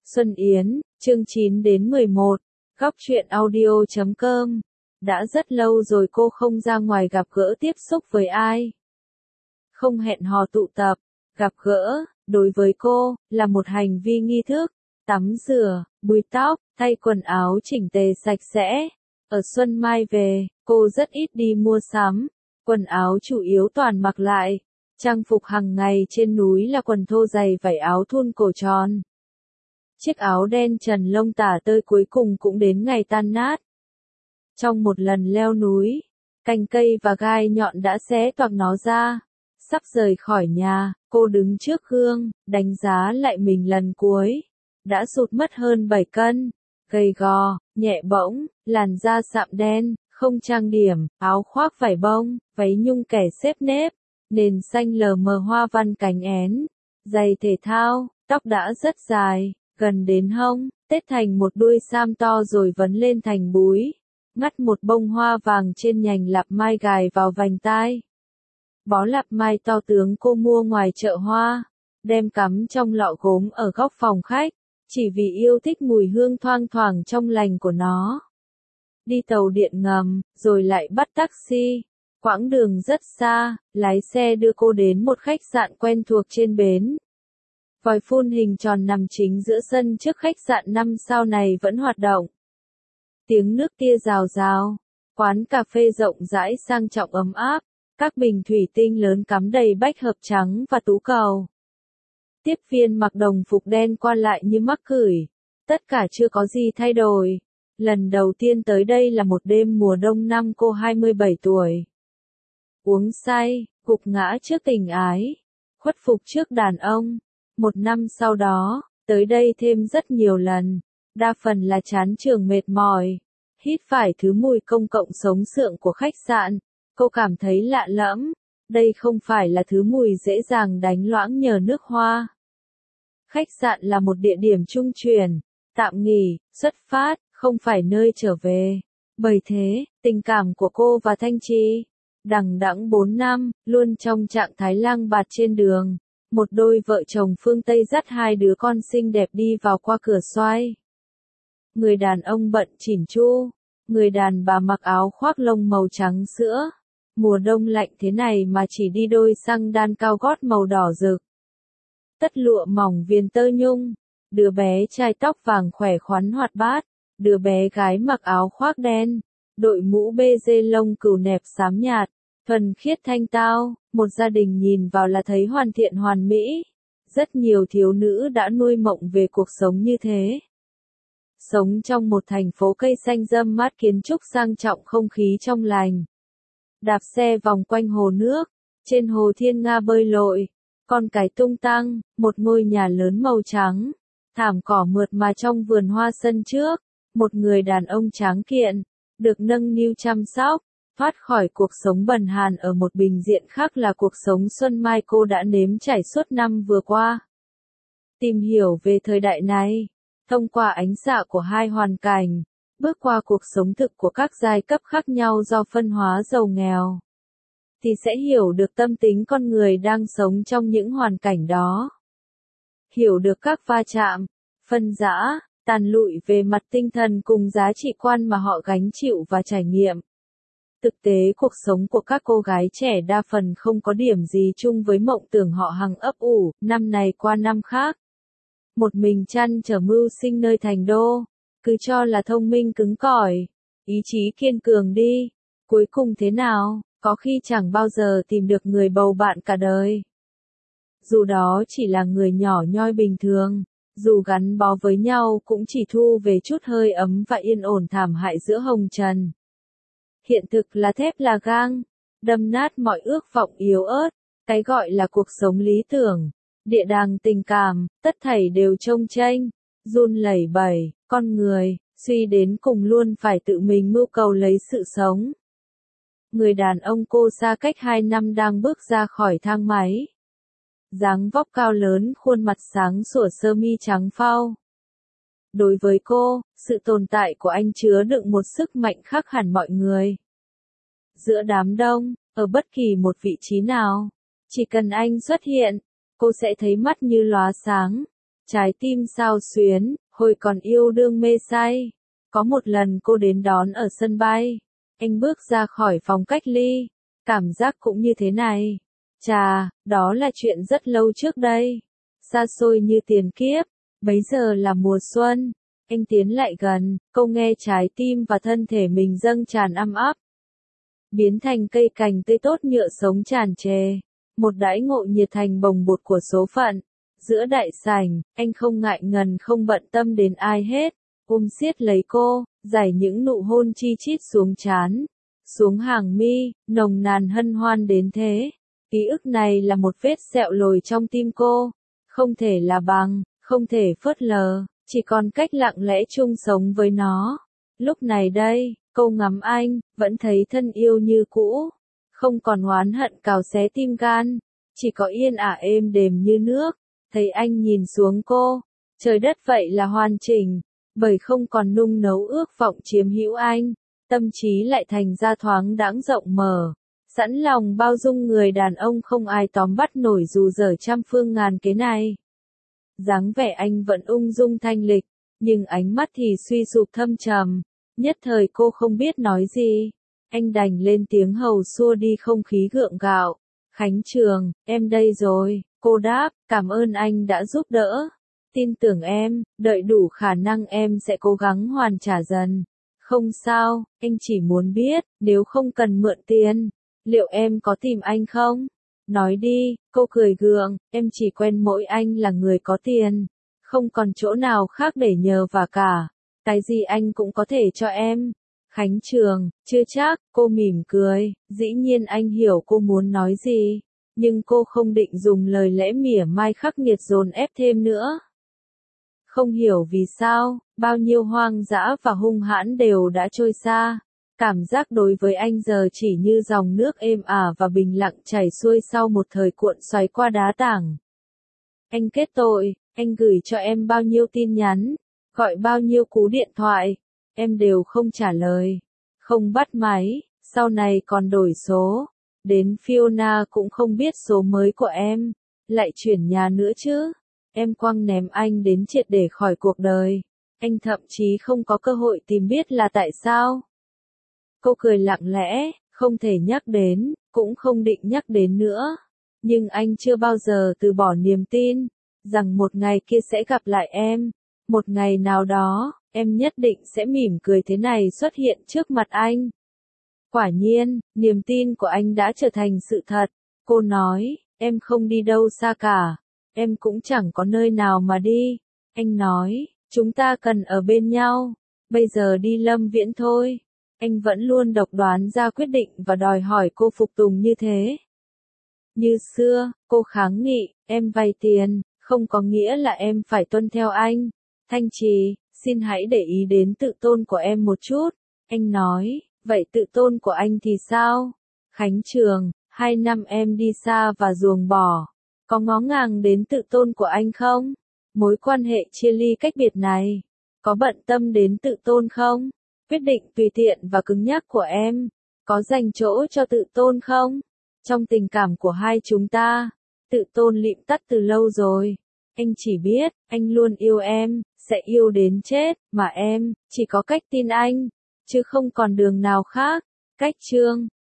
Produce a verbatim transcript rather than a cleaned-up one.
Xuân Yến, chương chín đến mười một, góc truyện audio chấm com. Đã rất lâu rồi cô không ra ngoài gặp gỡ tiếp xúc với ai. Không hẹn hò tụ tập, gặp gỡ, đối với cô, là một hành vi nghi thức. Tắm rửa, búi tóc, thay quần áo chỉnh tề sạch sẽ. Ở Xuân Mai về, cô rất ít đi mua sắm. Quần áo chủ yếu toàn mặc lại. Trang phục hàng ngày trên núi là quần thô dày vải áo thun cổ tròn. Chiếc áo đen trần lông tả tơi cuối cùng cũng đến ngày tan nát. Trong một lần leo núi, cành cây và gai nhọn đã xé toạc nó ra. Sắp rời khỏi nhà, cô đứng trước gương, đánh giá lại mình lần cuối. Đã sụt mất hơn bảy cân, gầy gò, nhẹ bỗng, làn da sạm đen, không trang điểm, áo khoác vải bông, váy nhung kẻ xếp nếp, nền xanh lờ mờ hoa văn cánh én, giày thể thao, tóc đã rất dài, gần đến hông, tết thành một đuôi sam to rồi vấn lên thành búi, ngắt một bông hoa vàng trên nhành lạp mai gài vào vành tai. Bó lạp mai to tướng cô mua ngoài chợ hoa, đem cắm trong lọ gốm ở góc phòng khách, chỉ vì yêu thích mùi hương thoang thoảng trong lành của nó. Đi tàu điện ngầm, rồi lại bắt taxi. Quãng đường rất xa, lái xe đưa cô đến một khách sạn quen thuộc trên bến. Vòi phun hình tròn nằm chính giữa sân trước khách sạn năm sao này vẫn hoạt động. Tiếng nước tia rào rào, quán cà phê rộng rãi sang trọng ấm áp, các bình thủy tinh lớn cắm đầy bách hợp trắng và tú cầu. Tiếp viên mặc đồng phục đen qua lại như mắc cửi, tất cả chưa có gì thay đổi. Lần đầu tiên tới đây là một đêm mùa đông năm cô hai mươi bảy tuổi. Uống say, gục ngã trước tình ái, khuất phục trước đàn ông. Một năm sau đó, tới đây thêm rất nhiều lần, đa phần là chán trường mệt mỏi, hít phải thứ mùi công cộng sống sượng của khách sạn, cô cảm thấy lạ lẫm, đây không phải là thứ mùi dễ dàng đánh loãng nhờ nước hoa. Khách sạn là một địa điểm trung chuyển, tạm nghỉ, xuất phát, không phải nơi trở về. Bởi thế, tình cảm của cô và Thanh Chi, đằng đẵng bốn năm, luôn trong trạng thái lang bạt trên đường. Một đôi vợ chồng phương Tây dắt hai đứa con xinh đẹp đi vào qua cửa xoay. Người đàn ông bận chỉn chu, người đàn bà mặc áo khoác lông màu trắng sữa. Mùa đông lạnh thế này mà chỉ đi đôi xăng đan cao gót màu đỏ rực. Tất lụa mỏng viền tơ nhung, đứa bé trai tóc vàng khỏe khoắn hoạt bát, đứa bé gái mặc áo khoác đen, đội mũ bê dê lông cừu nẹp xám nhạt. Thuần khiết thanh tao, một gia đình nhìn vào là thấy hoàn thiện hoàn mỹ. Rất nhiều thiếu nữ đã nuôi mộng về cuộc sống như thế. Sống trong một thành phố cây xanh râm mát, kiến trúc sang trọng, không khí trong lành. Đạp xe vòng quanh hồ nước, trên hồ Thiên Nga bơi lội, con cái tung tăng, một ngôi nhà lớn màu trắng, thảm cỏ mượt mà trong vườn hoa sân trước, một người đàn ông tráng kiện, được nâng niu chăm sóc. Thoát khỏi cuộc sống bần hàn ở một bình diện khác là cuộc sống Xuân Mai cô đã nếm trải suốt năm vừa qua. Tìm hiểu về thời đại này, thông qua ánh xạ của hai hoàn cảnh, bước qua cuộc sống thực của các giai cấp khác nhau do phân hóa giàu nghèo, thì sẽ hiểu được tâm tính con người đang sống trong những hoàn cảnh đó. Hiểu được các va chạm, phân rã, tàn lụi về mặt tinh thần cùng giá trị quan mà họ gánh chịu và trải nghiệm. Thực tế cuộc sống của các cô gái trẻ đa phần không có điểm gì chung với mộng tưởng họ hằng ấp ủ, năm này qua năm khác. Một mình chăn trở mưu sinh nơi thành đô, cứ cho là thông minh cứng cỏi, ý chí kiên cường đi, cuối cùng thế nào, có khi chẳng bao giờ tìm được người bầu bạn cả đời. Dù đó chỉ là người nhỏ nhoi bình thường, dù gắn bó với nhau cũng chỉ thu về chút hơi ấm và yên ổn thảm hại giữa hồng trần. Hiện thực là thép là gang, đâm nát mọi ước vọng yếu ớt, cái gọi là cuộc sống lý tưởng, địa đàng tình cảm, tất thảy đều trông chênh, run lẩy bẩy, con người, suy đến cùng luôn phải tự mình mưu cầu lấy sự sống. Người đàn ông cô xa cách hai năm đang bước ra khỏi thang máy. Dáng vóc cao lớn, khuôn mặt sáng sủa, sơ mi trắng phau. Đối với cô, sự tồn tại của anh chứa đựng một sức mạnh khác hẳn mọi người. Giữa đám đông, ở bất kỳ một vị trí nào, chỉ cần anh xuất hiện, cô sẽ thấy mắt như lóa sáng. Trái tim xao xuyến, hồi còn yêu đương mê say. Có một lần cô đến đón ở sân bay. Anh bước ra khỏi phòng cách ly. Cảm giác cũng như thế này. Chà, đó là chuyện rất lâu trước đây. Xa xôi như tiền kiếp. Bấy giờ là mùa xuân. Anh tiến lại gần, câu nghe trái tim và thân thể mình dâng tràn âm áp. Biến thành cây cành tươi tốt nhựa sống tràn trề. Một đãi ngộ nhiệt thành bồng bột của số phận. Giữa đại sảnh, anh không ngại ngần không bận tâm đến ai hết. Ôm siết lấy cô, giải những nụ hôn chi chít xuống trán. Xuống hàng mi, nồng nàn hân hoan đến thế. Ký ức này là một vết sẹo lồi trong tim cô. Không thể là bằng, không thể phớt lờ, chỉ còn cách lặng lẽ chung sống với nó. Lúc này đây, cô ngắm anh, vẫn thấy thân yêu như cũ. Không còn oán hận cào xé tim gan. Chỉ có yên ả êm đềm như nước. Thấy anh nhìn xuống cô. Trời đất vậy là hoàn chỉnh. Bởi không còn nung nấu ước vọng chiếm hữu anh. Tâm trí lại thành ra thoáng đãng rộng mở. Sẵn lòng bao dung người đàn ông không ai tóm bắt nổi dù dở trăm phương ngàn kế này. Dáng vẻ anh vẫn ung dung thanh lịch. Nhưng ánh mắt thì suy sụp thâm trầm. Nhất thời cô không biết nói gì. Anh đành lên tiếng hầu xua đi không khí gượng gạo. Khánh Trường, em đây rồi. Cô đáp, cảm ơn anh đã giúp đỡ. Tin tưởng em, đợi đủ khả năng em sẽ cố gắng hoàn trả dần. Không sao, anh chỉ muốn biết, nếu không cần mượn tiền, liệu em có tìm anh không? Nói đi, cô cười gượng, em chỉ quen mỗi anh là người có tiền. Không còn chỗ nào khác để nhờ và cả. Cái gì anh cũng có thể cho em. Khánh Trường, chưa chắc, cô mỉm cười, dĩ nhiên anh hiểu cô muốn nói gì. Nhưng cô không định dùng lời lẽ mỉa mai khắc nghiệt dồn ép thêm nữa. Không hiểu vì sao, bao nhiêu hoang dã và hung hãn đều đã trôi xa. Cảm giác đối với anh giờ chỉ như dòng nước êm ả và bình lặng chảy xuôi sau một thời cuộn xoáy qua đá tảng. Anh kết tội, anh gửi cho em bao nhiêu tin nhắn, gọi bao nhiêu cú điện thoại, em đều không trả lời, không bắt máy, sau này còn đổi số. Đến Fiona cũng không biết số mới của em, lại chuyển nhà nữa chứ. Em quăng ném anh đến triệt để khỏi cuộc đời. Anh thậm chí không có cơ hội tìm biết là tại sao. Cô cười lặng lẽ, không thể nhắc đến, cũng không định nhắc đến nữa. Nhưng anh chưa bao giờ từ bỏ niềm tin, rằng một ngày kia sẽ gặp lại em. Một ngày nào đó, em nhất định sẽ mỉm cười thế này xuất hiện trước mặt anh. Quả nhiên, niềm tin của anh đã trở thành sự thật. Cô nói, em không đi đâu xa cả. Em cũng chẳng có nơi nào mà đi. Anh nói, chúng ta cần ở bên nhau. Bây giờ đi Lâm Viễn thôi. Anh vẫn luôn độc đoán ra quyết định và đòi hỏi cô phục tùng như thế. Như xưa, cô kháng nghị, em vay tiền, không có nghĩa là em phải tuân theo anh. Thanh Trì, xin hãy để ý đến tự tôn của em một chút. Anh nói, vậy tự tôn của anh thì sao? Khánh Trường, hai năm em đi xa và ruồng bỏ. Có ngó ngàng đến tự tôn của anh không? Mối quan hệ chia ly cách biệt này, có bận tâm đến tự tôn không? Quyết định tùy tiện và cứng nhắc của em, có dành chỗ cho tự tôn không? Trong tình cảm của hai chúng ta, tự tôn lịm tắt từ lâu rồi. Anh chỉ biết, anh luôn yêu em, sẽ yêu đến chết, mà em, chỉ có cách tin anh, chứ không còn đường nào khác. Cách chương